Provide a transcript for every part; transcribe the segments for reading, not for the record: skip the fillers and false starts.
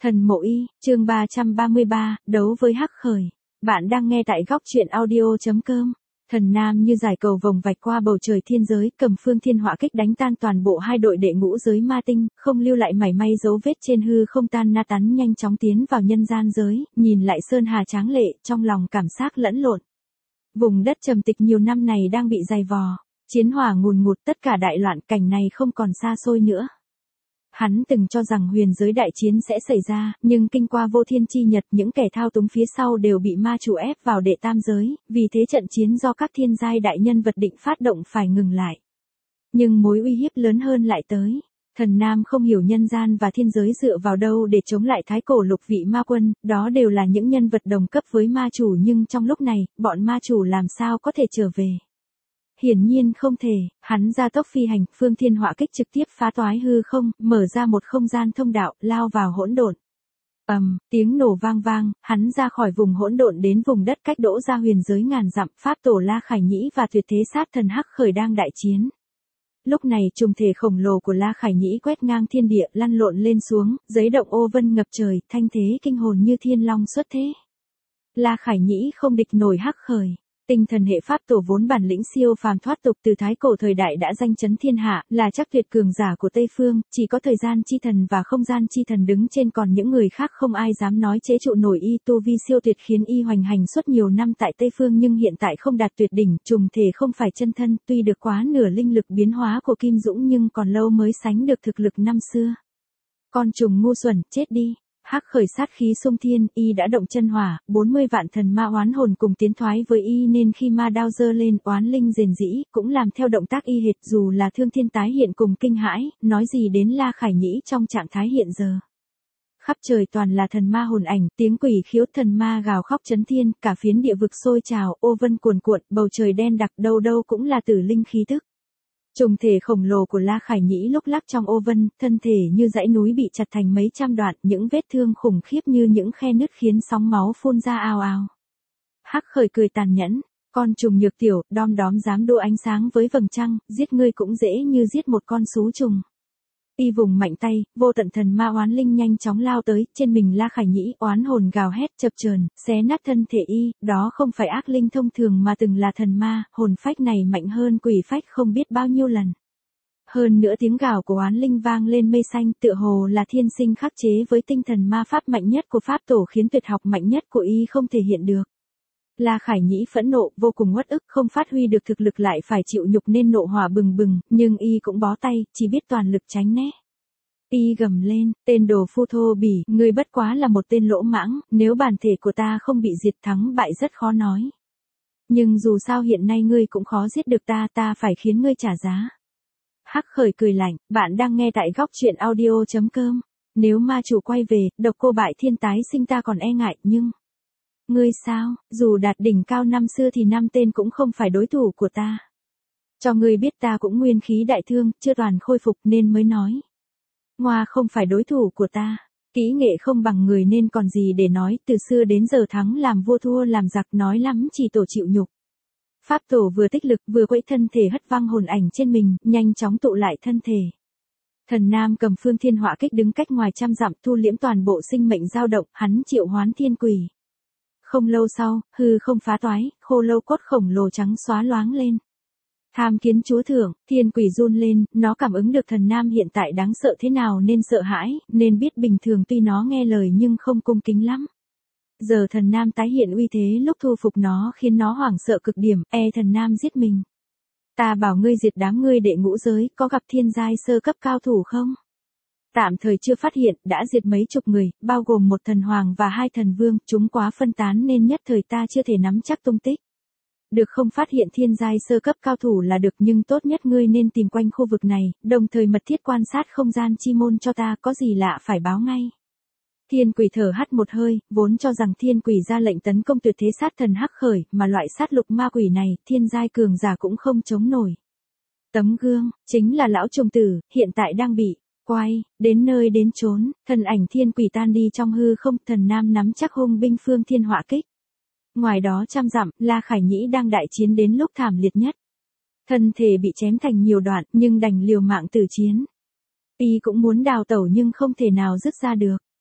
Thần Mộ Y, chương 333, đấu với Hắc Khởi. Bạn đang nghe tại góc truyện audio.com. Thần Nam như giải cầu vồng vạch qua bầu trời thiên giới, cầm phương thiên họa kích đánh tan toàn bộ hai đội đệ ngũ giới ma tinh, không lưu lại mảy may dấu vết trên hư không, tan na tán nhanh chóng tiến vào nhân gian giới, nhìn lại sơn hà tráng lệ, trong lòng cảm giác lẫn lộn. Vùng đất trầm tịch nhiều năm này đang bị dày vò, chiến hỏa ngùn ngụt, tất cả đại loạn, cảnh này không còn xa xôi nữa. Hắn từng cho rằng huyền giới đại chiến sẽ xảy ra, nhưng kinh qua vô thiên chi nhật, những kẻ thao túng phía sau đều bị ma chủ ép vào đệ tam giới, vì thế trận chiến do các thiên giai đại nhân vật định phát động phải ngừng lại. Nhưng mối uy hiếp lớn hơn lại tới. Thần Nam không hiểu nhân gian và thiên giới dựa vào đâu để chống lại thái cổ lục vị ma quân, đó đều là những nhân vật đồng cấp với ma chủ, nhưng trong lúc này, bọn ma chủ làm sao có thể trở về. Hiển nhiên không thể, hắn ra tốc phi hành, phương thiên họa kích trực tiếp phá toái hư không, mở ra một không gian thông đạo, lao vào hỗn độn. Tiếng nổ vang vang, hắn ra khỏi vùng hỗn độn đến vùng đất cách đỗ ra huyền giới ngàn dặm, pháp tổ La Khải Nhĩ và tuyệt thế sát thần Hắc Khởi đang đại chiến. Lúc này trùng thể khổng lồ của La Khải Nhĩ quét ngang thiên địa, lăn lộn lên xuống, giấy động ô vân ngập trời, thanh thế kinh hồn như thiên long xuất thế. La Khải Nhĩ không địch nổi Hắc Khởi. Tinh thần hệ pháp tổ vốn bản lĩnh siêu phàm thoát tục từ thái cổ thời đại đã danh chấn thiên hạ, là chắc tuyệt cường giả của Tây Phương, chỉ có thời gian chi thần và không gian chi thần đứng trên, còn những người khác không ai dám nói chế trụ nổi y. Tu vi siêu tuyệt khiến y hoành hành suốt nhiều năm tại Tây Phương, nhưng hiện tại không đạt tuyệt đỉnh, trùng thể không phải chân thân, tuy được quá nửa linh lực biến hóa của Kim Dũng nhưng còn lâu mới sánh được thực lực năm xưa. Con trùng ngu xuẩn, chết đi. Hắc Khởi sát khí xung thiên, y đã động chân hỏa, 40 vạn thần ma oán hồn cùng tiến thoái với y, nên khi ma đao giơ lên, oán linh rền rĩ, cũng làm theo động tác y hệt, dù là Thương Thiên tái hiện cùng kinh hãi, nói gì đến La Khải Nhĩ trong trạng thái hiện giờ. Khắp trời toàn là thần ma hồn ảnh, tiếng quỷ khiếu thần ma gào khóc chấn thiên, cả phiến địa vực sôi trào, ô vân cuồn cuộn, bầu trời đen đặc, đâu đâu cũng là tử linh khí tức. Trùng thể khổng lồ của La Khải Nhĩ lúc lắc trong ô vân, thân thể như dãy núi bị chặt thành mấy trăm đoạn, những vết thương khủng khiếp như những khe nứt khiến sóng máu phun ra ào ào. Hắc Khởi cười tàn nhẫn, con trùng nhược tiểu, đom đóm dám đua ánh sáng với vầng trăng, giết ngươi cũng dễ như giết một con sú trùng. Y vùng mạnh tay, vô tận thần ma oán linh nhanh chóng lao tới, trên mình La Khải Nhĩ, oán hồn gào hét chập chờn, xé nát thân thể y, đó không phải ác linh thông thường mà từng là thần ma, hồn phách này mạnh hơn quỷ phách không biết bao nhiêu lần. Hơn nữa tiếng gào của oán linh vang lên mây xanh, tựa hồ là thiên sinh khắc chế với tinh thần ma pháp mạnh nhất của pháp tổ, khiến tuyệt học mạnh nhất của y không thể hiện được. La Khải Nhĩ phẫn nộ, vô cùng uất ức, không phát huy được thực lực lại phải chịu nhục nên nộ hỏa bừng bừng, nhưng y cũng bó tay, chỉ biết toàn lực tránh né. Y gầm lên, tên đồ phu thô bỉ, ngươi bất quá là một tên lỗ mãng, nếu bản thể của ta không bị diệt, thắng bại rất khó nói. Nhưng dù sao hiện nay ngươi cũng khó giết được ta phải khiến ngươi trả giá. Hắc Khởi cười lạnh, bạn đang nghe tại góc truyện audio.com. Nếu ma chủ quay về, độc cô bại thiên tái sinh ta còn e ngại, nhưng... Ngươi sao, dù đạt đỉnh cao năm xưa thì 5 tên cũng không phải đối thủ của ta. Cho ngươi biết ta cũng nguyên khí đại thương, chưa toàn khôi phục nên mới nói. Ngoa không phải đối thủ của ta, kỹ nghệ không bằng người nên còn gì để nói, từ xưa đến giờ thắng làm vua thua làm giặc, nói lắm chỉ tổ chịu nhục. Pháp tổ vừa tích lực vừa quẫy thân thể hất văng hồn ảnh trên mình, nhanh chóng tụ lại thân thể. Thần Nam cầm phương thiên họa kích đứng cách ngoài trăm dặm, thu liễm toàn bộ sinh mệnh dao động, hắn triệu hoán thiên quỷ. Không lâu sau, hư không phá toái, khô lâu cốt khổng lồ trắng xóa loáng lên. Tham kiến chúa thượng, thiên quỷ run lên, nó cảm ứng được thần Nam hiện tại đáng sợ thế nào nên sợ hãi, nên biết bình thường tuy nó nghe lời nhưng không cung kính lắm. Giờ thần Nam tái hiện uy thế lúc thu phục nó khiến nó hoảng sợ cực điểm, thần Nam giết mình. Ta bảo ngươi diệt đám ngươi đệ ngũ giới, có gặp thiên giai sơ cấp cao thủ không? Tạm thời chưa phát hiện, đã diệt mấy chục người, bao gồm một thần hoàng và 2 thần vương, chúng quá phân tán nên nhất thời ta chưa thể nắm chắc tung tích. Được không phát hiện thiên giai sơ cấp cao thủ là được, nhưng tốt nhất ngươi nên tìm quanh khu vực này, đồng thời mật thiết quan sát không gian chi môn cho ta, có gì lạ phải báo ngay. Thiên quỷ thở hắt một hơi, vốn cho rằng thiên quỷ ra lệnh tấn công tuyệt thế sát thần Hắc Khởi, mà loại sát lục ma quỷ này, thiên giai cường giả cũng không chống nổi. Tấm gương, chính là lão trùng tử, hiện tại đang bị quay, đến nơi đến chốn, thần ảnh thiên quỷ tan đi trong hư không, thần Nam nắm chắc hung binh phương thiên họa kích. Ngoài đó trăm dặm, La Khải Nhĩ đang đại chiến đến lúc thảm liệt nhất. Thân thể bị chém thành nhiều đoạn, nhưng đành liều mạng tử chiến. Y cũng muốn đào tẩu nhưng không thể nào dứt ra được.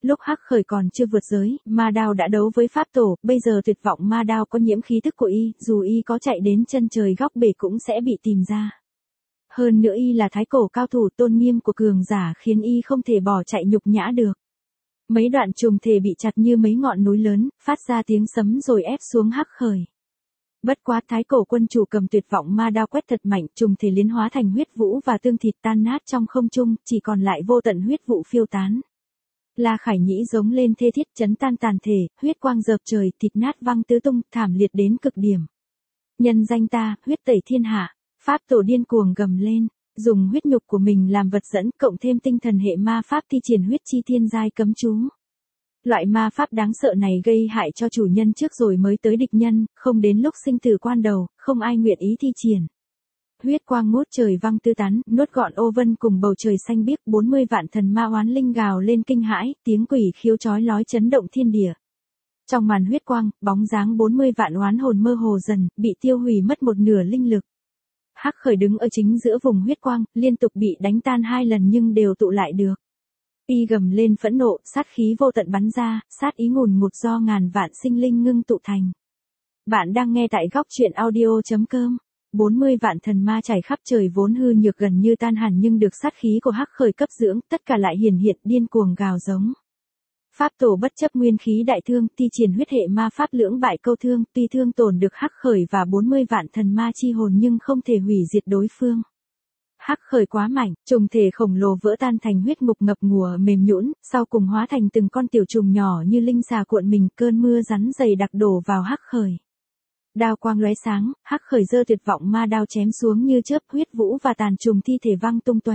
Lúc Hắc Khởi còn chưa vượt giới, Ma Đao đã đấu với Pháp Tổ, bây giờ tuyệt vọng Ma Đao có nhiễm khí tức của y, dù y có chạy đến chân trời góc bể cũng sẽ bị tìm ra. Hơn nữa y là thái cổ cao thủ, tôn nghiêm của cường giả khiến y không thể bỏ chạy nhục nhã được. Mấy đoạn trùng thể bị chặt như mấy ngọn núi lớn, phát ra tiếng sấm rồi ép xuống Hắc Khởi. Bất quá thái cổ quân chủ cầm tuyệt vọng ma đao quét thật mạnh, trùng thể liên hóa thành huyết vũ và tương thịt tan nát trong không trung, chỉ còn lại vô tận huyết vụ phiêu tán. La Khải Nhĩ giống lên thê thiết, chấn tan tàn thể, huyết quang dợp trời, thịt nát văng tứ tung, thảm liệt đến cực điểm. Nhân danh ta, huyết tẩy thiên hạ. Pháp Tổ điên cuồng gầm lên, dùng huyết nhục của mình làm vật dẫn, cộng thêm tinh thần hệ ma pháp thi triển huyết chi thiên giai cấm chú. Loại ma pháp đáng sợ này gây hại cho chủ nhân trước rồi mới tới địch nhân, không đến lúc sinh tử quan đầu, không ai nguyện ý thi triển. Huyết quang ngút trời văng tứ tán, nuốt gọn ô vân cùng bầu trời xanh biếc, 40 vạn thần ma oán linh gào lên kinh hãi, tiếng quỷ khiếu chói lói chấn động thiên địa. Trong màn huyết quang, bóng dáng 40 vạn oán hồn mơ hồ dần, bị tiêu hủy mất một nửa linh lực. Hắc Khởi đứng ở chính giữa vùng huyết quang, liên tục bị đánh tan 2 lần nhưng đều tụ lại được. Y gầm lên phẫn nộ, sát khí vô tận bắn ra, sát ý ngùn ngụt do ngàn vạn sinh linh ngưng tụ thành. Bạn đang nghe tại góc truyện audio.com. 40 vạn thần ma chảy khắp trời vốn hư nhược gần như tan hẳn nhưng được sát khí của Hắc Khởi cấp dưỡng, tất cả lại hiển hiện điên cuồng gào giống. Pháp Tổ bất chấp nguyên khí đại thương, thi triển huyết hệ ma pháp lưỡng bại câu thương, tuy thương tổn được Hắc Khởi và 40 vạn thần ma chi hồn nhưng không thể hủy diệt đối phương. Hắc Khởi quá mạnh, trùng thể khổng lồ vỡ tan thành huyết ngục ngập ngùa mềm nhũn, sau cùng hóa thành từng con tiểu trùng nhỏ như linh xà cuộn mình, cơn mưa rắn dày đặc đổ vào Hắc Khởi. Đao quang lóe sáng, Hắc Khởi giơ tuyệt vọng ma đao chém xuống như chớp, huyết vũ và tàn trùng thi thể văng tung tóe.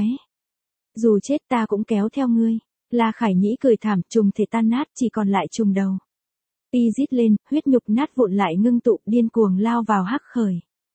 Dù chết ta cũng kéo theo ngươi. La Khải Nhĩ cười thảm, trùng thể tan nát, chỉ còn lại trùng đầu. Y rít lên, huyết nhục nát vụn lại ngưng tụ, điên cuồng lao vào Hắc Khởi.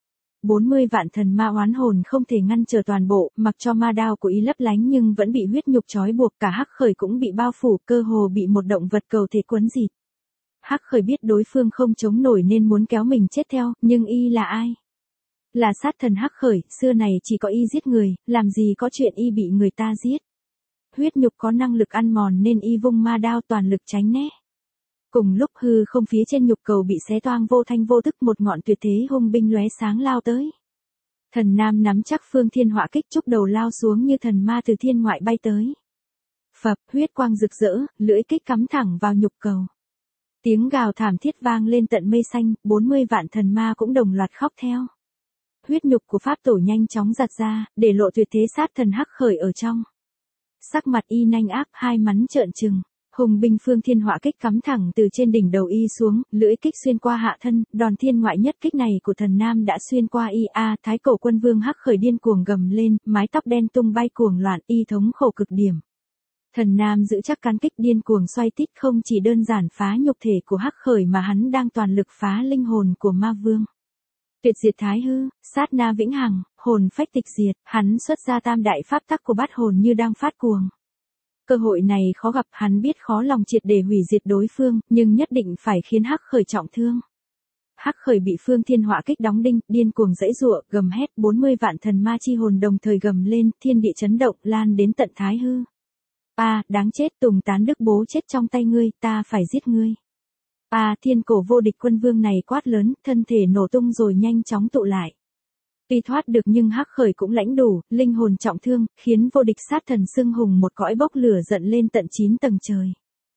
40 vạn thần ma oán hồn không thể ngăn trở toàn bộ, mặc cho ma đao của y lấp lánh nhưng vẫn bị huyết nhục trói buộc, cả Hắc Khởi cũng bị bao phủ, cơ hồ bị một động vật cầu thể quấn dịt. Hắc Khởi biết đối phương không chống nổi nên muốn kéo mình chết theo, nhưng y là ai? Là sát thần Hắc Khởi, xưa này chỉ có y giết người, làm gì có chuyện y bị người ta giết. Huyết nhục có năng lực ăn mòn nên y vung ma đao toàn lực tránh né. Cùng lúc hư không phía trên nhục cầu bị xé toang vô thanh vô tức, một ngọn tuyệt thế hung binh lóe sáng lao tới. Thần Nam nắm chắc phương thiên họa kích, chúc đầu lao xuống như thần ma từ thiên ngoại bay tới. Phập, huyết quang rực rỡ, lưỡi kích cắm thẳng vào nhục cầu. Tiếng gào thảm thiết vang lên tận mây xanh, 40 vạn thần ma cũng đồng loạt khóc theo. Huyết nhục của Pháp Tổ nhanh chóng giặt ra, để lộ tuyệt thế sát thần Hắc Khởi ở trong. Sắc mặt y nhanh ác, hai mắn trợn trừng. Hùng binh phương thiên họa kích cắm thẳng từ trên đỉnh đầu y xuống, lưỡi kích xuyên qua hạ thân, đòn thiên ngoại nhất kích này của thần Nam đã xuyên qua y. Thái cổ quân vương Hắc Khởi điên cuồng gầm lên, mái tóc đen tung bay cuồng loạn, y thống khổ cực điểm. Thần Nam giữ chắc cán kích điên cuồng xoay tít, không chỉ đơn giản phá nhục thể của Hắc Khởi mà hắn đang toàn lực phá linh hồn của ma vương. Tuyệt diệt thái hư, sát na vĩnh hằng, hồn phách tịch diệt, hắn xuất ra tam đại pháp tắc của bát hồn như đang phát cuồng. Cơ hội này khó gặp, hắn biết khó lòng triệt để hủy diệt đối phương, nhưng nhất định phải khiến Hắc Khởi trọng thương. Hắc Khởi bị phương thiên họa kích đóng đinh, điên cuồng giãy giụa, gầm hét, 40 vạn thần ma chi hồn đồng thời gầm lên, thiên địa chấn động, lan đến tận thái hư. Đáng chết, Tùng Tán Đức bố chết trong tay ngươi, ta phải giết ngươi. Thiên cổ vô địch quân vương này quát lớn, thân thể nổ tung rồi nhanh chóng tụ lại. Tuy thoát được nhưng Hắc Khởi cũng lãnh đủ, linh hồn trọng thương, khiến vô địch sát thần xưng hùng một cõi bốc lửa giận lên tận 9 tầng trời.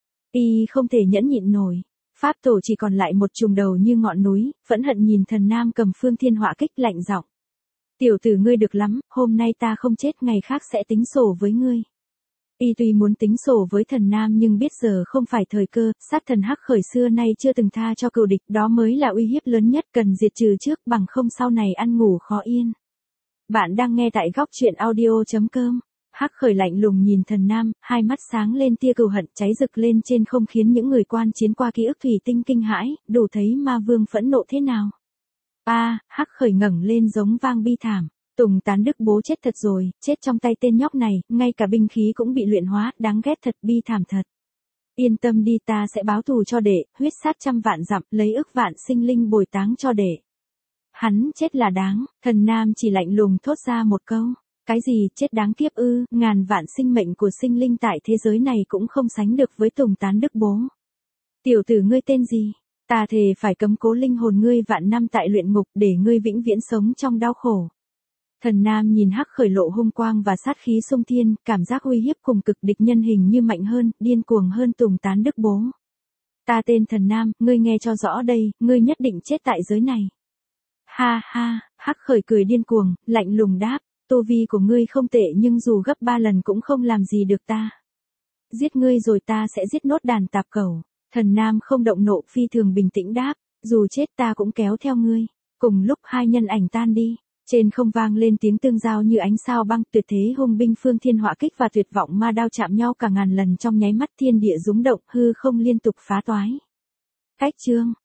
Y không thể nhẫn nhịn nổi. Pháp Tổ chỉ còn lại một trùng đầu như ngọn núi, phẫn hận nhìn thần Nam cầm phương thiên họa kích, lạnh giọng. Tiểu tử ngươi được lắm, hôm nay ta không chết, ngày khác sẽ tính sổ với ngươi. Y tuy muốn tính sổ với thần Nam nhưng biết giờ không phải thời cơ, sát thần Hắc Khởi xưa nay chưa từng tha cho cừu địch, đó mới là uy hiếp lớn nhất, cần diệt trừ trước, bằng không sau này ăn ngủ khó yên. Bạn đang nghe tại góc truyện audio.com. Hắc Khởi lạnh lùng nhìn thần Nam, hai mắt sáng lên tia cừu hận cháy rực lên trên không khiến những người quan chiến qua ký ức thủy tinh kinh hãi, đủ thấy ma vương phẫn nộ thế nào. Hắc Khởi ngẩng lên giống vang bi thảm. Tùng Tán Đức bố chết thật rồi, chết trong tay tên nhóc này, ngay cả binh khí cũng bị luyện hóa, đáng ghét thật, bi thảm thật. Yên tâm đi, ta sẽ báo thù cho đệ, huyết sát trăm vạn dặm, lấy ức vạn sinh linh bồi táng cho đệ. Hắn chết là đáng, thần Nam chỉ lạnh lùng thốt ra một câu. Cái gì, chết đáng kiếp ư, ngàn vạn sinh mệnh của sinh linh tại thế giới này cũng không sánh được với Tùng Tán Đức bố. Tiểu tử ngươi tên gì? Ta thề phải cấm cố linh hồn ngươi vạn năm tại luyện ngục để ngươi vĩnh viễn sống trong đau khổ. Thần Nam nhìn Hắc Khởi lộ hung quang và sát khí xung thiên, cảm giác uy hiếp cùng cực địch nhân hình như mạnh hơn, điên cuồng hơn Tùng Tán Đức bố. Ta tên Thần Nam, ngươi nghe cho rõ đây, ngươi nhất định chết tại giới này. Ha ha, Hắc Khởi cười điên cuồng, lạnh lùng đáp, tu vi của ngươi không tệ nhưng dù gấp 3 lần cũng không làm gì được ta. Giết ngươi rồi ta sẽ giết nốt đàn tạp cẩu. Thần Nam không động nộ, phi thường bình tĩnh đáp, dù chết ta cũng kéo theo ngươi. Cùng lúc hai nhân ảnh tan đi, trên không vang lên tiếng tương giao như ánh sao băng, tuyệt thế hung binh phương thiên họa kích và tuyệt vọng ma đao chạm nhau cả ngàn lần trong nháy mắt, thiên địa rúng động, hư không liên tục phá toái. Cách chương